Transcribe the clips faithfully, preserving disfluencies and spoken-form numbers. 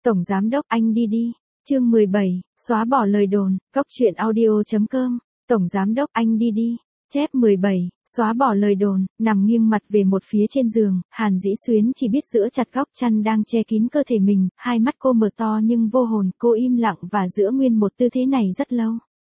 Tổng giám đốc anh đi đi. Chương mười bảy, xóa bỏ lời đồn, góc truyện audio chấm com. Tổng giám đốc anh đi đi. Chép mười bảy, xóa bỏ lời đồn, nằm nghiêng mặt về một phía trên giường, Hàn Dĩ Xuyến chỉ biết giữ chặt góc chăn đang che kín cơ thể mình, hai mắt cô mở to nhưng vô hồn, cô im lặng và giữ nguyên một tư thế này rất lâu.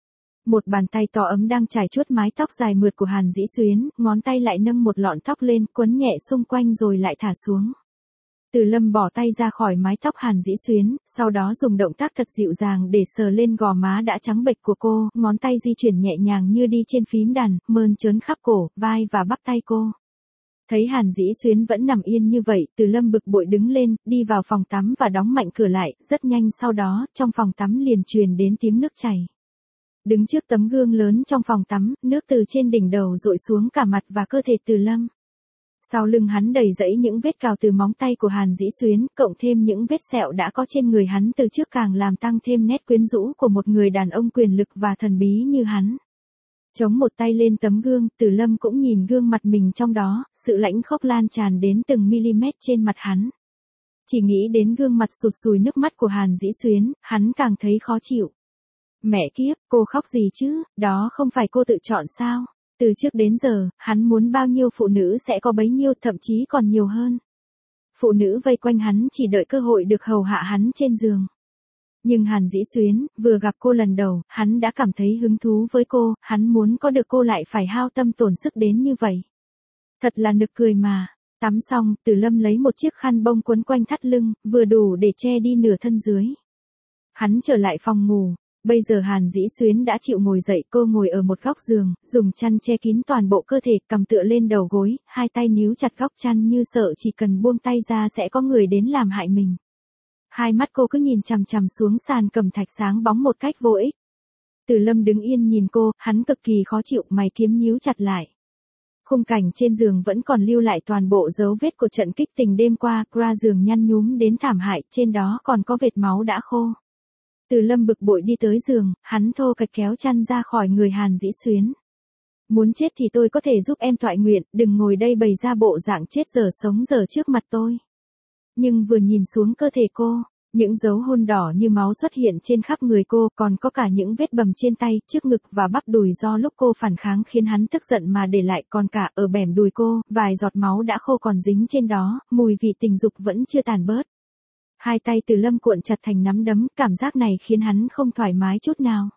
Một bàn tay to ấm đang chải chuốt mái tóc dài mượt của Hàn Dĩ Xuyến, ngón tay lại nâng một lọn tóc lên, quấn nhẹ xung quanh rồi lại thả xuống. Từ Lâm bỏ tay ra khỏi mái tóc Hàn Dĩ Xuyến, sau đó dùng động tác thật dịu dàng để sờ lên gò má đã trắng bệch của cô, ngón tay di chuyển nhẹ nhàng như đi trên phím đàn, mơn trớn khắp cổ, vai và bắp tay cô. Thấy Hàn Dĩ Xuyến vẫn nằm yên như vậy, Từ Lâm bực bội đứng lên, đi vào phòng tắm và đóng mạnh cửa lại, rất nhanh sau đó, trong phòng tắm liền truyền đến tiếng nước chảy. Đứng trước tấm gương lớn trong phòng tắm, nước từ trên đỉnh đầu dội xuống cả mặt và cơ thể Từ Lâm. Sau lưng hắn đầy rẫy những vết cào từ móng tay của Hàn Dĩ Xuyến, cộng thêm những vết sẹo đã có trên người hắn từ trước càng làm tăng thêm nét quyến rũ của một người đàn ông quyền lực và thần bí như hắn. Chống một tay lên tấm gương, Từ Lâm cũng nhìn gương mặt mình trong đó, sự lãnh khốc lan tràn đến từng mm trên mặt hắn. Chỉ nghĩ đến gương mặt sụt sùi nước mắt của Hàn Dĩ Xuyến, hắn càng thấy khó chịu. Mẹ kiếp, cô khóc gì chứ, đó không phải cô tự chọn sao? Từ trước đến giờ, hắn muốn bao nhiêu phụ nữ sẽ có bấy nhiêu, thậm chí còn nhiều hơn. Phụ nữ vây quanh hắn chỉ đợi cơ hội được hầu hạ hắn trên giường. Nhưng Hàn Dĩ Xuyến, vừa gặp cô lần đầu, hắn đã cảm thấy hứng thú với cô, hắn muốn có được cô lại phải hao tâm tổn sức đến như vậy. Thật là nực cười mà. Tắm xong, Từ Lâm lấy một chiếc khăn bông quấn quanh thắt lưng, vừa đủ để che đi nửa thân dưới. Hắn trở lại phòng ngủ. Bây giờ Hàn Dĩ Xuyến đã chịu ngồi dậy, cô ngồi ở một góc giường, dùng chăn che kín toàn bộ cơ thể, cầm tựa lên đầu gối, hai tay níu chặt góc chăn như sợ chỉ cần buông tay ra sẽ có người đến làm hại mình. Hai mắt cô cứ nhìn chằm chằm xuống sàn cẩm thạch sáng bóng một cách vô ích. Từ Lâm đứng yên nhìn cô, hắn cực kỳ khó chịu, mày kiếm nhíu chặt lại. Khung cảnh trên giường vẫn còn lưu lại toàn bộ dấu vết của trận kích tình đêm qua, ra giường nhăn nhúm đến thảm hại, trên đó còn có vệt máu đã khô. Từ Lâm bực bội đi tới giường, hắn thô kệch kéo chăn ra khỏi người Hàn Dĩ Xuyến. Muốn chết thì tôi có thể giúp em toại nguyện, đừng ngồi đây bày ra bộ dạng chết dở sống dở trước mặt tôi. Nhưng vừa nhìn xuống cơ thể cô, những dấu hôn đỏ như máu xuất hiện trên khắp người cô, còn có cả những vết bầm trên tay, trước ngực và bắp đùi do lúc cô phản kháng khiến hắn tức giận mà để lại, còn cả ở bẻm đùi cô, vài giọt máu đã khô còn dính trên đó, mùi vị tình dục vẫn chưa tàn bớt. Hai tay Từ Lâm cuộn chặt thành nắm đấm, cảm giác này khiến hắn không thoải mái chút nào.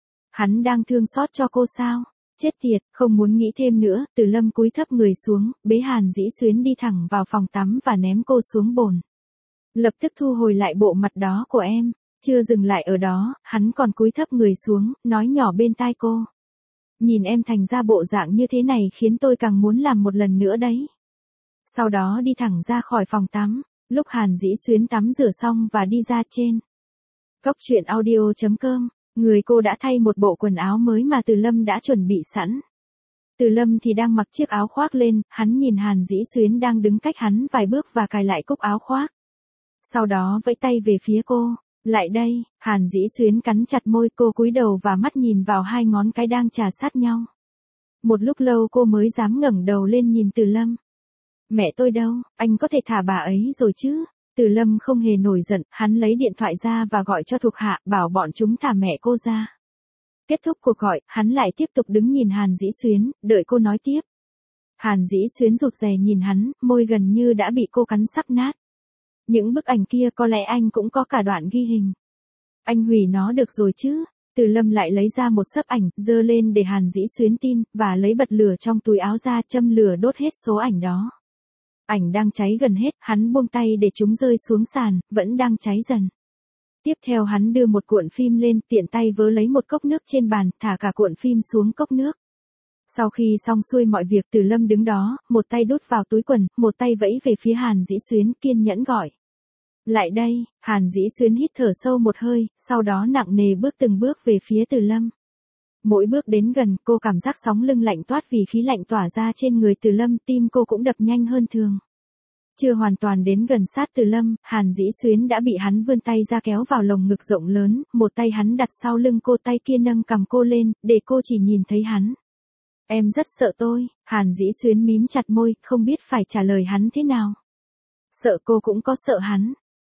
Hắn đang thương xót cho cô sao? Chết tiệt, không muốn nghĩ thêm nữa, Từ Lâm cúi thấp người xuống, bế Hàn Dĩ Xuyến đi thẳng vào phòng tắm và ném cô xuống bồn. Lập tức thu hồi lại bộ mặt đó của em. Chưa dừng lại ở đó, hắn còn cúi thấp người xuống, nói nhỏ bên tai cô. Nhìn em thành ra bộ dạng như thế này khiến tôi càng muốn làm một lần nữa đấy. Sau đó đi thẳng ra khỏi phòng tắm. Lúc Hàn Dĩ Xuyến tắm rửa xong và đi ra trên góc truyện audio chấm com, người cô đã thay một bộ quần áo mới mà Từ Lâm đã chuẩn bị sẵn. Từ Lâm thì đang mặc chiếc áo khoác lên, hắn nhìn Hàn Dĩ Xuyến đang đứng cách hắn vài bước và cài lại cúc áo khoác. Sau đó vẫy tay về phía cô, lại đây, Hàn Dĩ Xuyến cắn chặt môi, cô cúi đầu và mắt nhìn vào hai ngón cái đang chà sát nhau. Một lúc lâu cô mới dám ngẩng đầu lên nhìn Từ Lâm. Mẹ tôi đâu, anh có thể thả bà ấy rồi chứ? Từ Lâm không hề nổi giận, hắn lấy điện thoại ra và gọi cho thuộc hạ, bảo bọn chúng thả mẹ cô ra. Kết thúc cuộc gọi, hắn lại tiếp tục đứng nhìn Hàn Dĩ Xuyến, đợi cô nói tiếp. Hàn Dĩ Xuyến rụt rè nhìn hắn, môi gần như đã bị cô cắn sắp nát. Những bức ảnh kia có lẽ anh cũng có cả đoạn ghi hình. Anh hủy nó được rồi chứ? Từ Lâm lại lấy ra một xấp ảnh, dơ lên để Hàn Dĩ Xuyến tin, và lấy bật lửa trong túi áo ra, châm lửa đốt hết số ảnh đó. Ảnh đang cháy gần hết, hắn buông tay để chúng rơi xuống sàn, vẫn đang cháy dần. Tiếp theo hắn đưa một cuộn phim lên, tiện tay vớ lấy một cốc nước trên bàn, thả cả cuộn phim xuống cốc nước. Sau khi xong xuôi mọi việc, Từ Lâm đứng đó, một tay đút vào túi quần, một tay vẫy về phía Hàn Dĩ Xuyến, kiên nhẫn gọi. Lại đây, Hàn Dĩ Xuyến hít thở sâu một hơi, sau đó nặng nề bước từng bước về phía Từ Lâm. Mỗi bước đến gần, cô cảm giác sóng lưng lạnh toát vì khí lạnh tỏa ra trên người Từ Lâm, tim cô cũng đập nhanh hơn thường. Chưa hoàn toàn đến gần sát Từ Lâm, Hàn Dĩ Xuyến đã bị hắn vươn tay ra kéo vào lồng ngực rộng lớn, một tay hắn đặt sau lưng cô, tay kia nâng cằm cô lên, để cô chỉ nhìn thấy hắn. Em rất sợ tôi, Hàn Dĩ Xuyến mím chặt môi, không biết phải trả lời hắn thế nào. Sợ cô cũng có sợ hắn.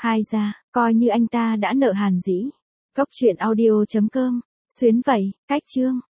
Khai ra, coi như anh ta đã nợ Hàn Dĩ. Cốc truyện audio chấm com. Xuyến vậy, cách chương.